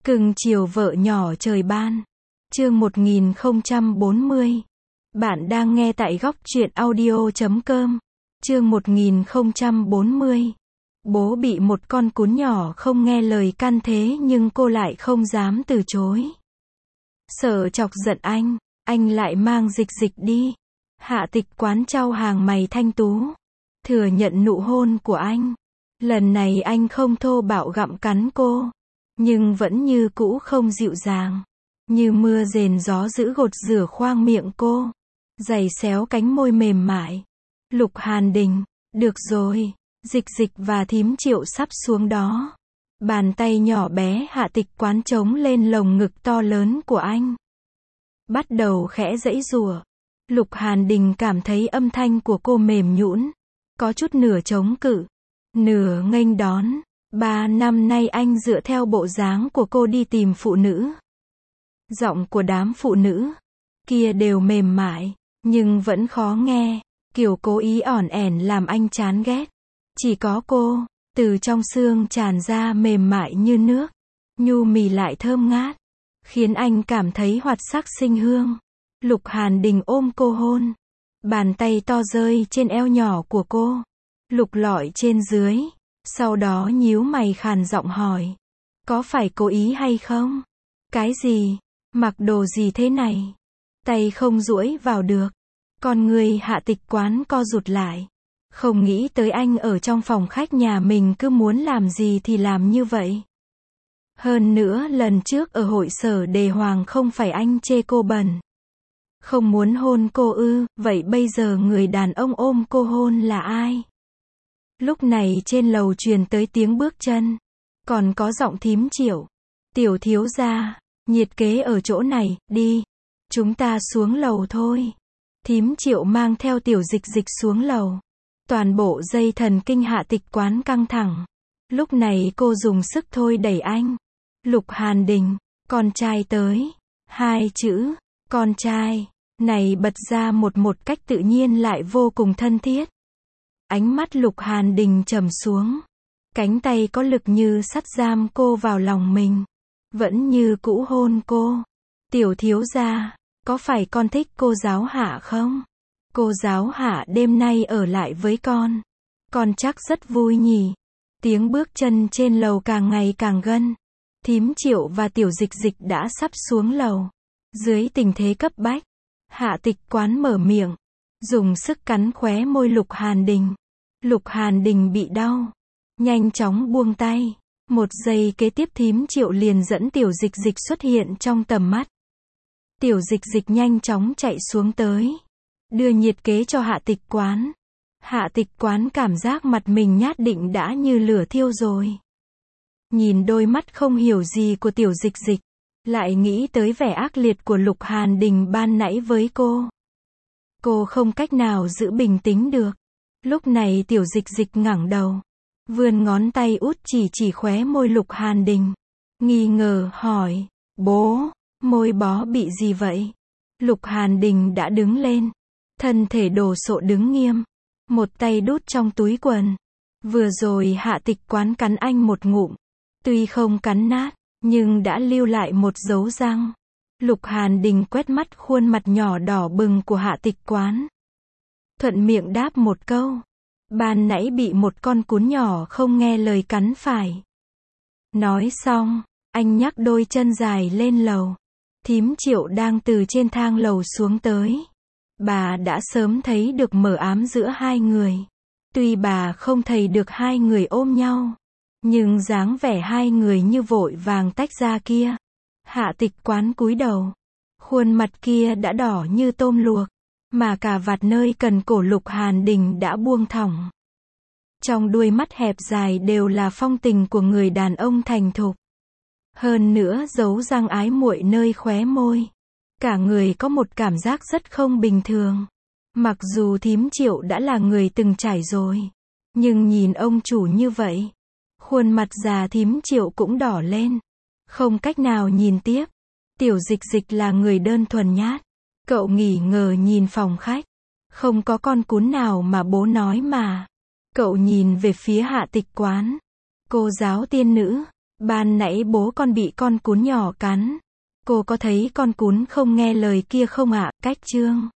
Cưng chiều vợ nhỏ trời ban. Chương 1040. Bạn đang nghe tại góc truyện audio.com. Chương 1040. Bố bị một con cún nhỏ không nghe lời căn thế nhưng cô lại không dám từ chối. Sợ chọc giận anh lại mang Dịch Dịch đi. Hạ Tịch Quán trao hàng mày thanh tú, thừa nhận nụ hôn của anh. Lần này anh không thô bạo gặm cắn cô, nhưng vẫn như cũ không dịu dàng, như mưa rền gió dữ gột rửa khoang miệng cô, giày xéo cánh môi mềm mại. Lục Hàn Đình, được rồi, Dịch Dịch và Thím Triệu sắp xuống đó. Bàn tay nhỏ bé Hạ Tịch Quán chống lên lồng ngực to lớn của anh, bắt đầu khẽ giãy giụa. Lục Hàn Đình cảm thấy âm thanh của cô mềm nhũn, có chút nửa chống cự, nửa nghênh đón. 3 năm nay anh dựa theo bộ dáng của cô đi tìm phụ nữ. Giọng của đám phụ nữ kia đều mềm mại, nhưng vẫn khó nghe, kiểu cố ý ỏn ẻn làm anh chán ghét. Chỉ có cô, từ trong xương tràn ra mềm mại như nước, nhu mì lại thơm ngát, khiến anh cảm thấy hoạt sắc sinh hương. Lục Hàn Đình ôm cô hôn, bàn tay to rơi trên eo nhỏ của cô, lục lọi trên dưới, sau đó nhíu mày khàn giọng hỏi, có phải cố ý hay không? Cái gì? Mặc đồ gì thế này? Tay không duỗi vào được. Con người Hạ Tịch Quán co rụt lại, không nghĩ tới anh ở trong phòng khách nhà mình cứ muốn làm gì thì làm như vậy. Hơn nữa lần trước ở hội sở đề hoàng không phải anh chê cô bẩn, không muốn hôn cô ư? Vậy bây giờ người đàn ông ôm cô hôn là ai? Lúc này trên lầu truyền tới tiếng bước chân, còn có giọng Thím Triệu. Tiểu thiếu gia, nhiệt kế ở chỗ này, đi, chúng ta xuống lầu thôi. Thím Triệu mang theo Tiểu Dịch Dịch xuống lầu. Toàn bộ dây thần kinh Hạ Tịch Quán căng thẳng. Lúc này cô dùng sức thôi đẩy anh. Lục Hàn Đình, con trai tới. 2 chữ, con trai, này bật ra một cách tự nhiên lại vô cùng thân thiết. Ánh mắt Lục Hàn Đình trầm xuống, cánh tay có lực như sắt giam cô vào lòng mình, vẫn như cũ hôn cô. Tiểu thiếu gia, có phải con thích cô giáo Hạ không? Cô giáo Hạ đêm nay ở lại với con chắc rất vui nhỉ. Tiếng bước chân trên lầu càng ngày càng gần. Thím Triệu và Tiểu Dịch Dịch đã sắp xuống lầu. Dưới tình thế cấp bách, Hạ Tịch Quán mở miệng, dùng sức cắn khóe môi Lục Hàn Đình. Lục Hàn Đình bị đau, nhanh chóng buông tay. Một giây kế tiếp Thím Triệu liền dẫn Tiểu Dịch Dịch xuất hiện trong tầm mắt. Tiểu Dịch Dịch nhanh chóng chạy xuống tới, đưa nhiệt kế cho Hạ Tịch Quán. Hạ Tịch Quán cảm giác mặt mình nhát định đã như lửa thiêu rồi. Nhìn đôi mắt không hiểu gì của Tiểu Dịch Dịch, lại nghĩ tới vẻ ác liệt của Lục Hàn Đình ban nãy với cô. Cô không cách nào giữ bình tĩnh được. Lúc này Tiểu Dịch Dịch ngẩng đầu, vươn ngón tay út chỉ khóe môi Lục Hàn Đình, nghi ngờ hỏi, bố, môi bó bị gì vậy? Lục Hàn Đình đã đứng lên, thân thể đồ sộ đứng nghiêm, một tay đút trong túi quần. Vừa rồi Hạ Tịch Quán cắn anh một ngụm, tuy không cắn nát, nhưng đã lưu lại một dấu răng. Lục Hàn Đình quét mắt khuôn mặt nhỏ đỏ bừng của Hạ Tịch Quán, thuận miệng đáp một câu, ban nãy bị một con cún nhỏ không nghe lời cắn phải. Nói xong, anh nhắc đôi chân dài lên lầu. Thím Triệu đang từ trên thang lầu xuống tới. Bà đã sớm thấy được mờ ám giữa hai người. Tuy bà không thấy được hai người ôm nhau, nhưng dáng vẻ hai người như vội vàng tách ra kia. Hạ Tịch Quán cúi đầu, khuôn mặt kia đã đỏ như tôm luộc, mà cả vạt nơi cần cổ Lục Hàn Đình đã buông thõng. Trong đuôi mắt hẹp dài đều là phong tình của người đàn ông thành thục. Hơn nữa dấu răng ái muội nơi khóe môi. Cả người có một cảm giác rất không bình thường. Mặc dù Thím Triệu đã là người từng trải rồi, nhưng nhìn ông chủ như vậy, khuôn mặt già Thím Triệu cũng đỏ lên. Không cách nào nhìn tiếp. Tiểu Dịch Dịch là người đơn thuần nhát. Cậu nghỉ ngờ nhìn phòng khách. Không có con cún nào mà bố nói mà. Cậu nhìn về phía Hạ Tịch Quán. Cô giáo tiên nữ, Ban nãy bố con bị con cún nhỏ cắn. Cô có thấy con cún không nghe lời kia không ạ? Cách chương